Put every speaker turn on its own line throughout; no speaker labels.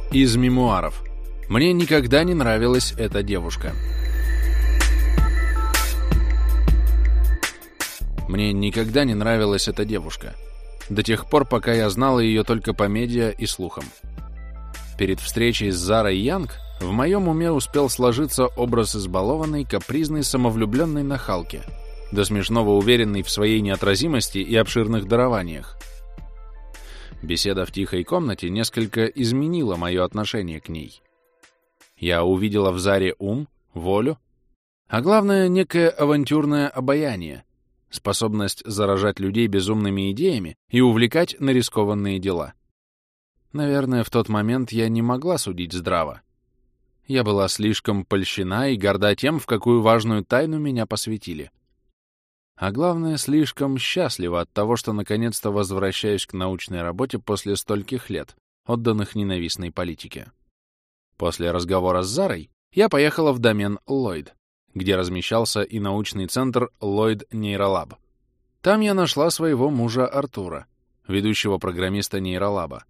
Из мемуаров. Мне никогда не нравилась эта девушка. Мне никогда не нравилась эта девушка. До тех пор, пока я знала ее только по медиа и слухам. Перед встречей с Зарой Янг в моем уме успел сложиться образ избалованной, капризной, самовлюбленной нахалки, до смешного уверенной в своей неотразимости и обширных дарованиях. Беседа в тихой комнате несколько изменила мое отношение к ней. Я увидела в Заре ум, волю, а главное, некое авантюрное обаяние, способность заражать людей безумными идеями и увлекать на рискованные дела. Наверное, в тот момент я не могла судить здраво. Я была слишком польщена и горда тем, в какую важную тайну меня посвятили. А главное, слишком счастлива от того, что наконец-то возвращаюсь к научной работе после стольких лет, отданных ненавистной политике. После разговора с Зарой я поехала в домен Lloyd, где размещался и научный центр Lloyd Neurolab. Там я нашла своего мужа Артура, ведущего программиста нейролаба.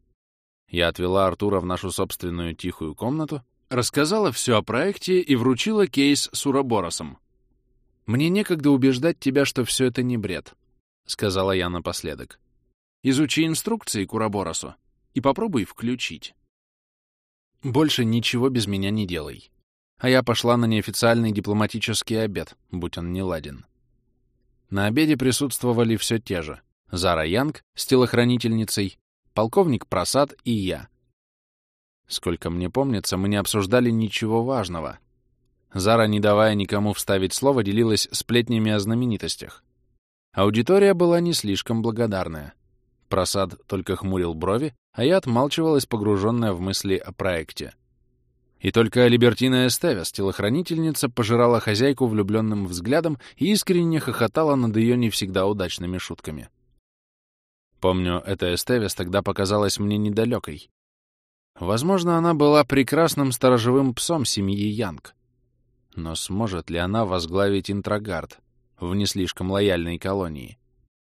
Я отвела Артура в нашу собственную тихую комнату, рассказала все о проекте и вручила кейс с уроборосом. «Мне некогда убеждать тебя, что все это не бред», — сказала я напоследок. «Изучи инструкции к уроборосу и попробуй включить. Больше ничего без меня не делай». А я пошла на неофициальный дипломатический обед, будь он неладен. На обеде присутствовали все те же: Зара Янг с телохранительницей, полковник Прасад и я. Сколько мне помнится, мы не обсуждали ничего важного. Зара, не давая никому вставить слово, делилась сплетнями о знаменитостях. Аудитория была не слишком благодарная. Прасад только хмурил брови, а я отмалчивалась, погруженная в мысли о проекте. И только Либертина Эстевес, телохранительница, пожирала хозяйку влюбленным взглядом и искренне хохотала над ее не всегда удачными шутками. Помню, эта Эстевес тогда показалась мне недалекой. Возможно, она была прекрасным сторожевым псом семьи Янг. Но сможет ли она возглавить Интрогард в не слишком лояльной колонии?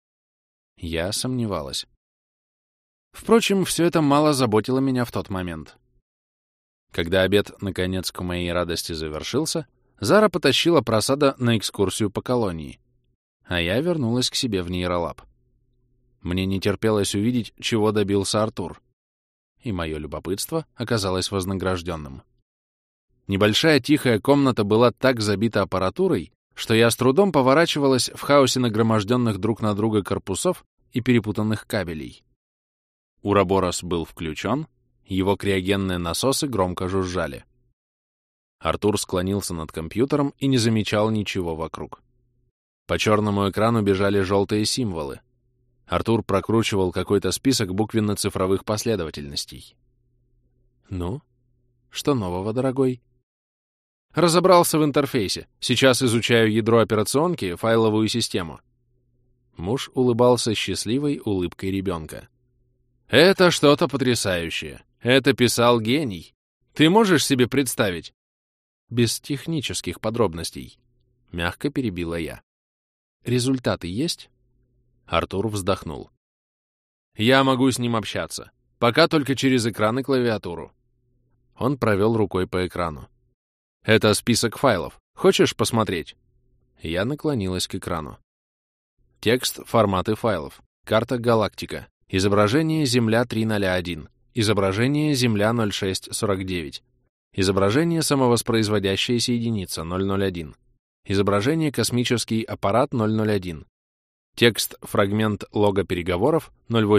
Я сомневалась. Впрочем, все это мало заботило меня в тот момент. Когда обед, наконец, к моей радости завершился, Зара потащила Прасада на экскурсию по колонии, а я вернулась к себе в нейролаб. Мне не терпелось увидеть, чего добился Артур, и мое любопытство оказалось вознагражденным. Небольшая тихая комната была так забита аппаратурой, что я с трудом поворачивалась в хаосе нагроможденных друг на друга корпусов и перепутанных кабелей. Уроборос был включен, его криогенные насосы громко жужжали. Артур склонился над компьютером и не замечал ничего вокруг. По черному экрану бежали желтые символы. Артур прокручивал какой-то список буквенно-цифровых последовательностей. «Ну, что нового, дорогой?» «Разобрался в интерфейсе. Сейчас изучаю ядро операционки, файловую систему». Муж улыбался счастливой улыбкой ребенка. «Это что-то потрясающее. Это писал гений. Ты можешь себе представить?» «Без технических подробностей», — мягко перебила я. «Результаты есть?» Артур вздохнул. «Я могу с ним общаться. Пока только через экран и клавиатуру». Он провел рукой по экрану. «Это список файлов. Хочешь посмотреть?» Я наклонилась к экрану. Текст, форматы файлов. Карта галактика. Изображение Земля 301. Изображение Земля 0649. Изображение самовоспроизводящаяся единица 001. Изображение космический аппарат 001. Текст, фрагмент лога переговоров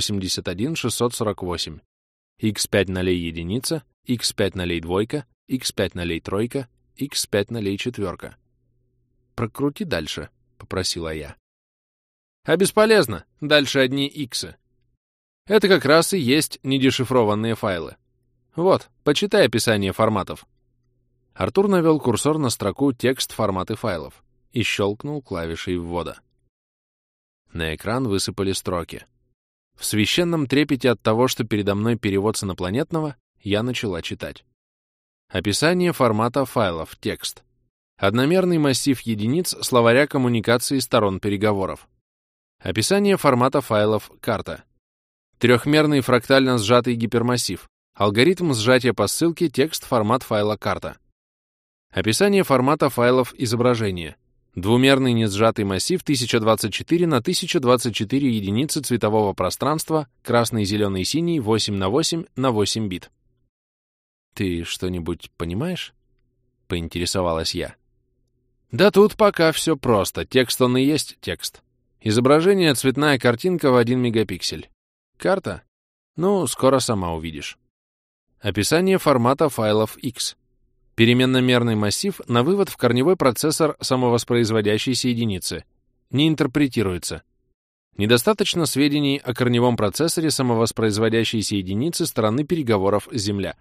081648. X5 нолей единица, X5 нолей двойка, X5 нолей тройка, X5 нолей четверка. «Прокрути дальше», — попросила я. «А бесполезно. Дальше одни иксы. Это как раз и есть недешифрованные файлы. Вот, почитай описание форматов». Артур навел курсор на строку «Текст, форматы файлов» и щелкнул клавишей ввода. На экран высыпали строки. В священном трепете от того, что передо мной перевод с инопланетного, я начала читать. Описание формата файлов, текст. Одномерный массив единиц словаря коммуникации сторон переговоров. Описание формата файлов, карта. Трехмерный фрактально сжатый гипермассив, Алгоритм сжатия по ссылке текст формат файла карта. Описание формата файлов изображения. Двумерный несжатый массив 1024 на 1024 единицы цветового пространства, красный, зеленый, синий, 8 на 8 на 8 бит. «Ты что-нибудь понимаешь?» — поинтересовалась я. «Да тут пока все просто. Текст он и есть текст. Изображение — цветная картинка в 1 мегапиксель. Карта? Ну, скоро сама увидишь. Описание формата файлов X. Переменно-мерный массив на вывод в корневой процессор самовоспроизводящейся единицы. Не интерпретируется. Недостаточно сведений о корневом процессоре самовоспроизводящейся единицы стороны переговоров Земля».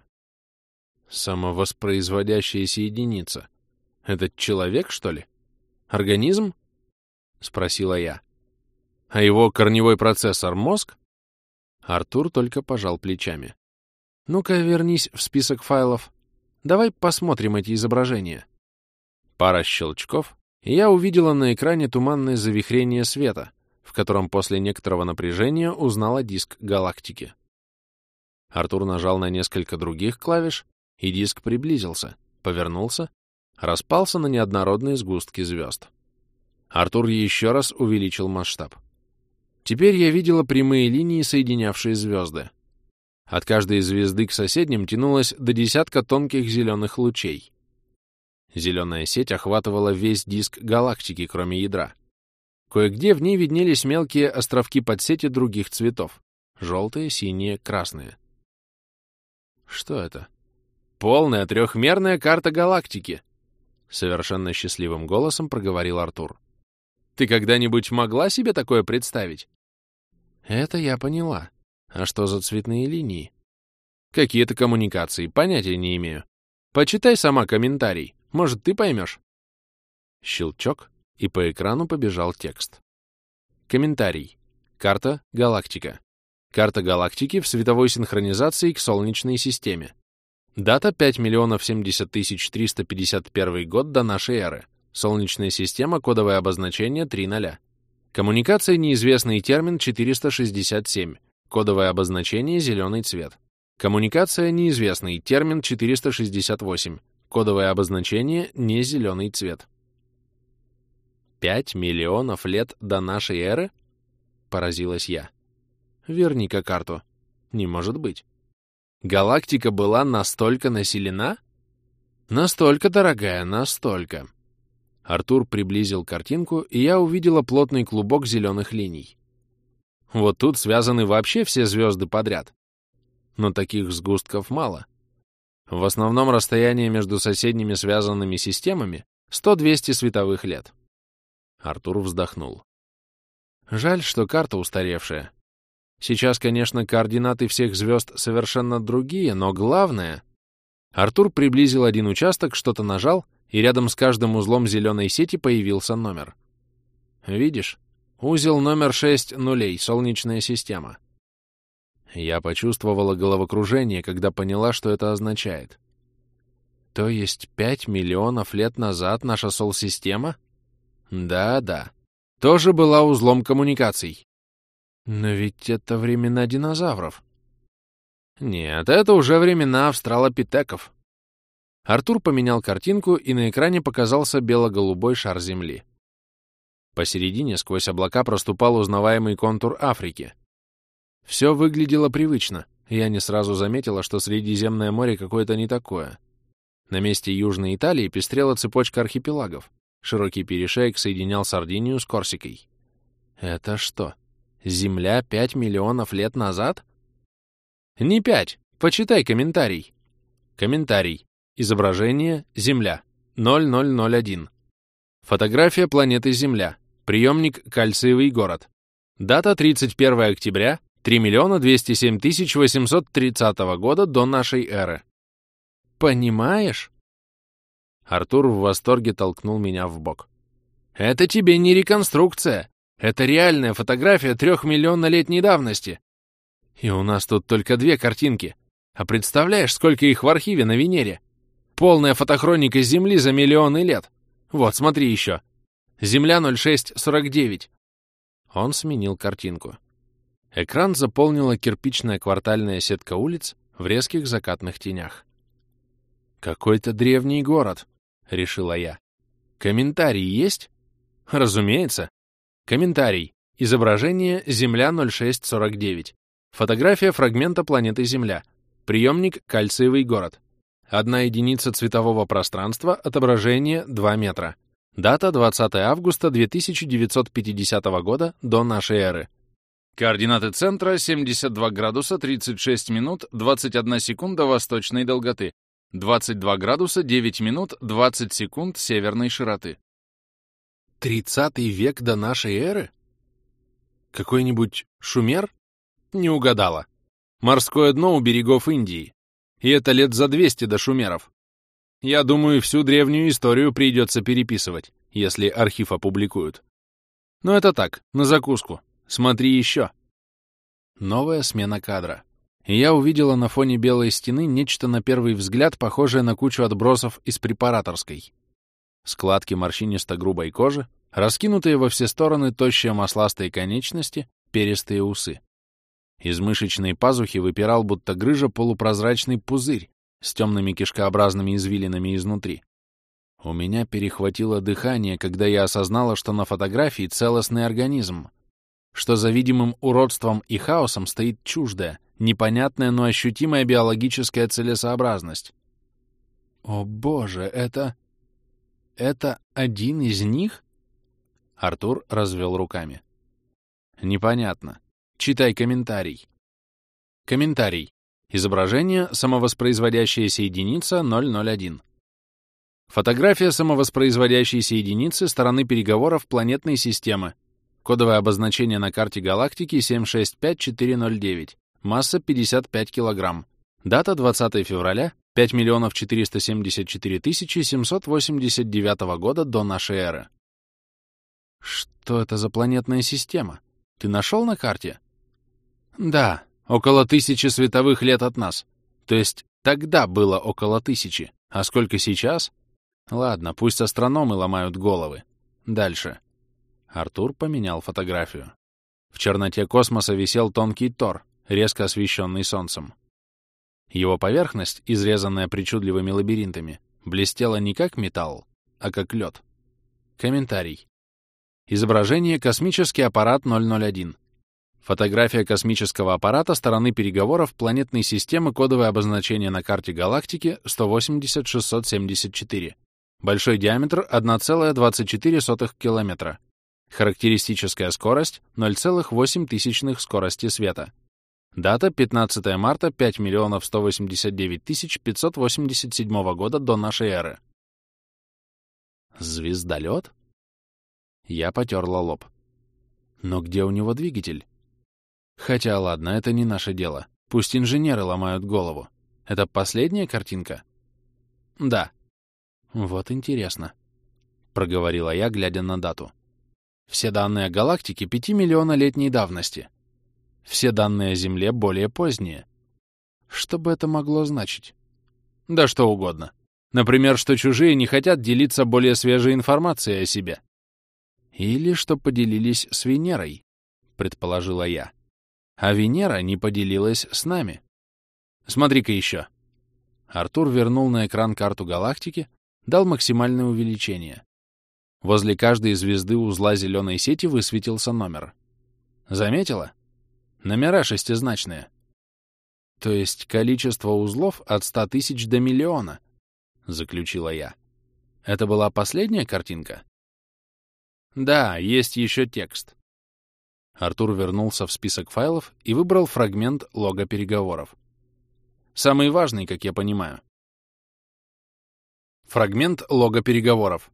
Самовоспроизводящаяся единица. Это человек, что ли? Организм? Спросила я. А его корневой процессор — мозг? Артур только пожал плечами. Ну-ка, вернись в список файлов. Давай посмотрим эти изображения. Пара щелчков, и я увидела на экране туманное завихрение света, в котором после некоторого напряжения узнала диск галактики. Артур нажал на несколько других клавиш, и диск приблизился, повернулся, распался на неоднородные сгустки звезд. Артур еще раз увеличил масштаб. Теперь я видела прямые линии, соединявшие звезды. От каждой звезды к соседним тянулось до десятка тонких зеленых лучей. Зеленая сеть охватывала весь диск галактики, кроме ядра. Кое-где в ней виднелись мелкие островки подсети других цветов — желтые, синие, красные. Что это? Полная трехмерная карта галактики, — совершенно счастливым голосом проговорил Артур. Ты когда-нибудь могла себе такое представить? Это я поняла. А что за цветные линии? Какие-то коммуникации, понятия не имею. Почитай сама комментарий, может, ты поймешь. Щелчок, и по экрану побежал текст. Комментарий. Карта галактика. Карта галактики в световой синхронизации к Солнечной системе. Дата 5 070 351 год до нашей эры. Солнечная система, кодовое обозначение 3.0. Коммуникация неизвестный термин 467. Кодовое обозначение зеленый цвет. Коммуникация неизвестный термин 468. Кодовое обозначение не зеленый цвет. 5 миллионов лет до нашей эры? Поразилась я. Верни-ка карту. Не может быть. Галактика была настолько населена? Настолько, дорогая, настолько. Артур приблизил картинку, и я увидела плотный клубок зеленых линий. Вот тут связаны вообще все звезды подряд. Но таких сгустков мало. В основном расстояние между соседними связанными системами 100-200 световых лет. Артур вздохнул. Жаль, что карта устаревшая. Сейчас, конечно, координаты всех звезд совершенно другие, но главное... Артур приблизил один участок, что-то нажал, и рядом с каждым узлом зеленой сети появился номер. Видишь? Узел номер 6 нулей, Солнечная система. Я почувствовала головокружение, когда поняла, что это означает. То есть 5 миллионов лет назад наша Сол-система? Да-да. Тоже была узлом коммуникаций. Но ведь это времена динозавров. Нет, это уже времена австралопитеков. Артур поменял картинку, и на экране показался бело-голубой шар Земли. Посередине сквозь облака проступал узнаваемый контур Африки. Все выглядело привычно, и я не сразу заметила, что Средиземное море какое-то не такое. На месте Южной Италии пестрела цепочка архипелагов. Широкий перешеек соединял Сардинию с Корсикой. Это что, Земля 5 миллионов лет назад? Не 5. Почитай комментарий. Комментарий. Изображение Земля. 0001. Фотография планеты Земля. Приемник Кальциевый город. Дата 31 октября 3 207 830 года до нашей эры. Понимаешь? Артур в восторге толкнул меня в бок. Это тебе не реконструкция. Это реальная фотография 3-миллионнолетней давности. И у нас тут только 2 картинки. А представляешь, сколько их в архиве на Венере? Полная фотохроника Земли за миллионы лет. Вот, смотри еще. Земля 0649. Он сменил картинку. Экран заполнила кирпичная квартальная сетка улиц, в резких закатных тенях. «Какой-то древний город», — решила я. «Комментарий есть?» «Разумеется. Комментарий. Изображение Земля 0649. Фотография фрагмента планеты Земля. Приемник кальциевый город. 1 единица цветового пространства, отображение 2 метра. Дата 20 августа 2950 года до нашей эры. Координаты центра 72 градуса 36 минут 21 секунда восточной долготы, 22 градуса 9 минут 20 секунд северной широты. 30-й век до нашей эры? Какой-нибудь Шумер? Не угадала. Морское дно у берегов Индии. И это лет за 200 до шумеров. Я думаю, всю древнюю историю придется переписывать, если архив опубликуют. Но это так, на закуску. Смотри еще. Новая смена кадра. И я увидела на фоне белой стены нечто на первый взгляд похожее на кучу отбросов из препараторской. Складки морщинисто-грубой кожи, раскинутые во все стороны тощие масластые конечности, перистые усы. Из мышечной пазухи выпирал, будто грыжа, полупрозрачный пузырь с темными кишкообразными извилинами изнутри. У меня перехватило дыхание, когда я осознала, что на фотографии целостный организм, что за видимым уродством и хаосом стоит чуждая, непонятная, но ощутимая биологическая целесообразность. О боже, это один из них? Артур развел руками. Непонятно. Читай комментарий. Комментарий. Изображение самовоспроизводящаяся единица 001. Фотография самовоспроизводящейся единицы стороны переговоров планетной системы. Кодовое обозначение на карте галактики 765409. Масса 55 килограмм. Дата 20 февраля 5 474 789 года до нашей эры. Что это за планетная система? Ты нашел на карте? Да, около 1000 световых лет от нас. То есть тогда было около 1000. А сколько сейчас? Ладно, пусть астрономы ломают головы. Дальше. Артур поменял фотографию. В черноте космоса висел тонкий тор, резко освещенный солнцем. Его поверхность, изрезанная причудливыми лабиринтами, блестела не как металл, а как лед. Комментарий. Изображение космический аппарат 001. Фотография космического аппарата стороны переговоров планетной системы, кодовое обозначение на карте галактики 180674. Большой диаметр 1,24 километра. Характеристическая скорость 0,08 скорости света. Дата 15 марта 5 189 587 года до нашей эры. Звездолет? Я потерла лоб. Но где у него двигатель? Хотя, ладно, это не наше дело. Пусть инженеры ломают голову. Это последняя картинка? Да. Вот интересно. Проговорила я, глядя на дату. Все данные о галактике 5-миллионолетней давности. Все данные о Земле более поздние. Что бы это могло значить? Да что угодно. Например, что чужие не хотят делиться более свежей информацией о себе. Или что поделились с Венерой, предположила я. А Венера не поделилась с нами. Смотри-ка еще. Артур вернул на экран карту галактики, дал максимальное увеличение. Возле каждой звезды узла зеленой сети высветился номер. Заметила? Номера шестизначные. То есть количество узлов от 100 000 до миллиона, заключила я. Это была последняя картинка? Да, есть еще текст. Артур вернулся в список файлов и выбрал фрагмент лога переговоров. Самый важный, как я понимаю. Фрагмент лога переговоров.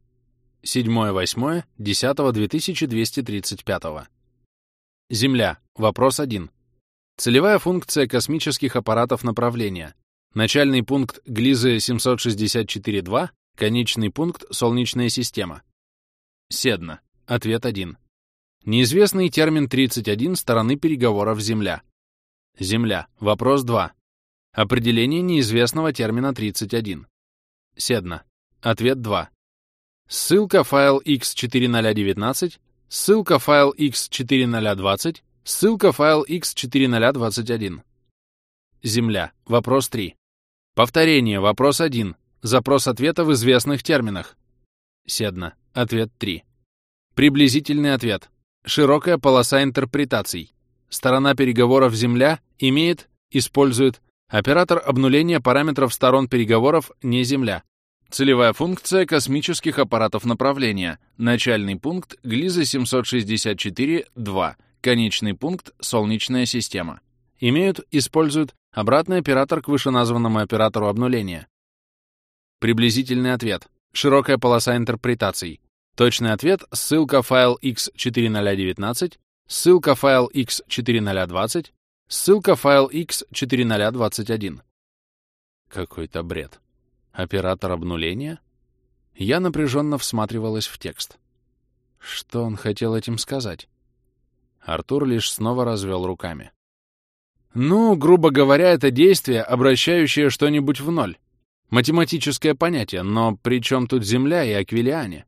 7.8.10.2235. Земля. Вопрос 1. Целевая функция космических аппаратов направления. Начальный пункт Глизы 764-2, конечный пункт Солнечная система. Седна. Ответ 1. Неизвестный термин 31 стороны переговоров Земля. Земля. Вопрос 2. Определение неизвестного термина 31. Седна. Ответ 2. Ссылка файл x4019, ссылка файл x4020, ссылка файл x4021. Земля. Вопрос 3. Повторение. Вопрос 1. Запрос ответа в известных терминах. Седна. Ответ 3. Приблизительный ответ. Широкая полоса интерпретаций. Сторона переговоров Земля использует оператор обнуления параметров сторон переговоров не Земля. Целевая функция космических аппаратов направления. Начальный пункт Глиза 764-2. Конечный пункт Солнечная система. Используют обратный оператор к вышеназванному оператору обнуления. Приблизительный ответ. Широкая полоса интерпретаций. Точный ответ — ссылка файл x4019, ссылка файл x4020, ссылка файл x4021. Какой-то бред. Оператор обнуления? Я напряженно всматривалась в текст. Что он хотел этим сказать? Артур лишь снова развел руками. Ну, грубо говоря, это действие, обращающее что-нибудь в ноль. Математическое понятие, но при чем тут Земля и Аквилиане?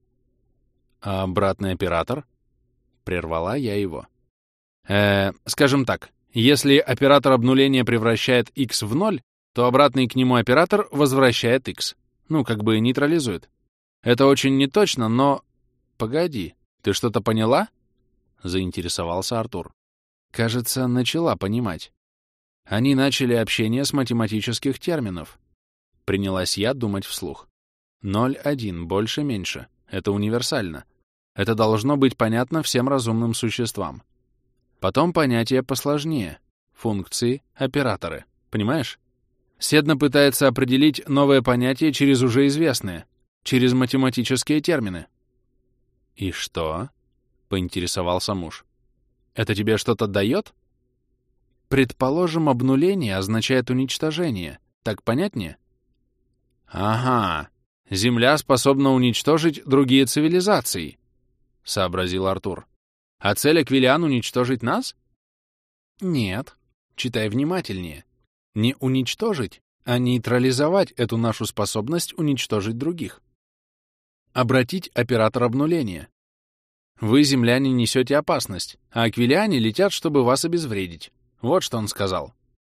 А обратный оператор? Прервала я его. Скажем так, если оператор обнуления превращает x в ноль, то обратный к нему оператор возвращает x. Ну, как бы нейтрализует. Это очень неточно, но... Погоди, ты что-то поняла? Заинтересовался Артур. Кажется, начала понимать. Они начали общение с математических терминов. Принялась я думать вслух. 0,1, больше-меньше. Это универсально. Это должно быть понятно всем разумным существам. Потом понятия посложнее. Функции, операторы. Понимаешь? Седна пытается определить новое понятие через уже известные, через математические термины. «И что?» — поинтересовался муж. «Это тебе что-то дает?» «Предположим, обнуление означает уничтожение. Так понятнее?» «Ага, Земля способна уничтожить другие цивилизации», — сообразил Артур. «А цель Аквилиан — уничтожить нас?» «Нет. Читай внимательнее. Не уничтожить, а нейтрализовать эту нашу способность уничтожить других. Обратить оператор обнуления. Вы, земляне, несете опасность, а аквилиане летят, чтобы вас обезвредить. Вот что он сказал».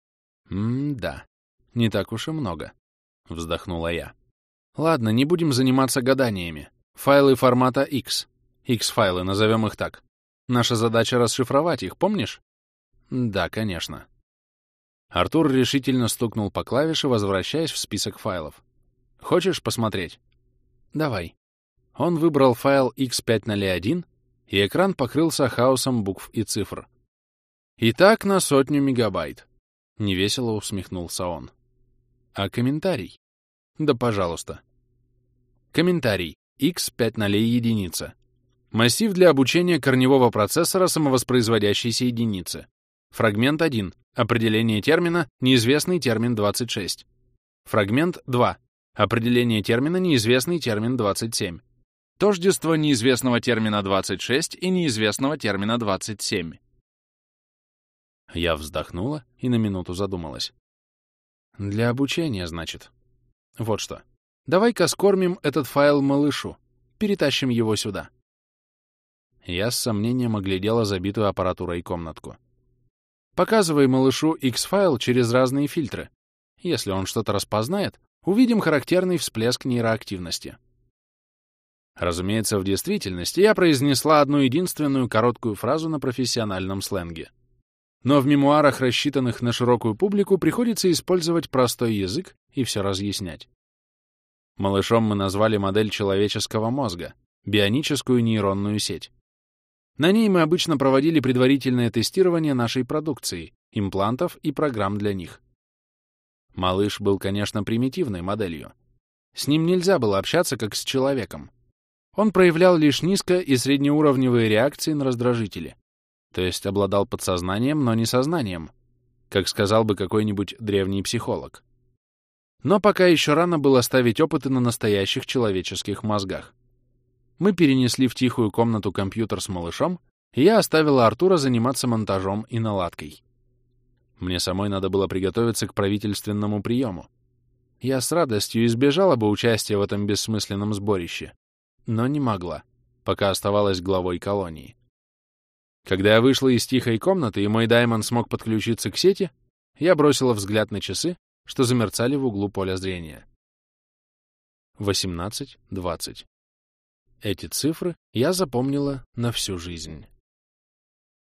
«Да, не так уж и много», — вздохнула я. «Ладно, не будем заниматься гаданиями. Файлы формата X. X-файлы, назовем их так. Наша задача — расшифровать их, помнишь?» «Да, конечно». Артур решительно стукнул по клавише, возвращаясь в список файлов. «Хочешь посмотреть?» «Давай». Он выбрал файл x501, и экран покрылся хаосом букв и цифр. «Итак, на 100 мегабайт», — невесело усмехнулся он. «А комментарий?» «Да, пожалуйста». Комментарий. x501. Массив для обучения корневого процессора самовоспроизводящейся единицы. Фрагмент 1. Определение термина «неизвестный термин 26». Фрагмент 2. Определение термина «неизвестный термин 27». Тождество неизвестного термина 26 и неизвестного термина 27. Я вздохнула и на минуту задумалась. Для обучения, значит. Вот что. Давай-ка скормим этот файл малышу. Перетащим его сюда. Я с сомнением оглядела забитую аппаратурой комнатку. Показывай малышу X-файл через разные фильтры. Если он что-то распознает, увидим характерный всплеск нейроактивности. Разумеется, в действительности я произнесла одну единственную короткую фразу на профессиональном сленге. Но в мемуарах, рассчитанных на широкую публику, приходится использовать простой язык и все разъяснять. Малышом мы назвали модель человеческого мозга, бионическую нейронную сеть. На ней мы обычно проводили предварительное тестирование нашей продукции, имплантов и программ для них. Малыш был, конечно, примитивной моделью. С ним нельзя было общаться как с человеком. Он проявлял лишь низко- и среднеуровневые реакции на раздражители, то есть обладал подсознанием, но не сознанием, как сказал бы какой-нибудь древний психолог. Но пока еще рано было ставить опыты на настоящих человеческих мозгах. Мы перенесли в тихую комнату компьютер с малышом, и я оставила Артура заниматься монтажом и наладкой. Мне самой надо было приготовиться к правительственному приему. Я с радостью избежала бы участия в этом бессмысленном сборище, но не могла, пока оставалась главой колонии. Когда я вышла из тихой комнаты, и мой Даймон смог подключиться к сети, я бросила взгляд на часы, что замерцали в углу поля зрения. 18:20. Эти цифры я запомнила на всю жизнь.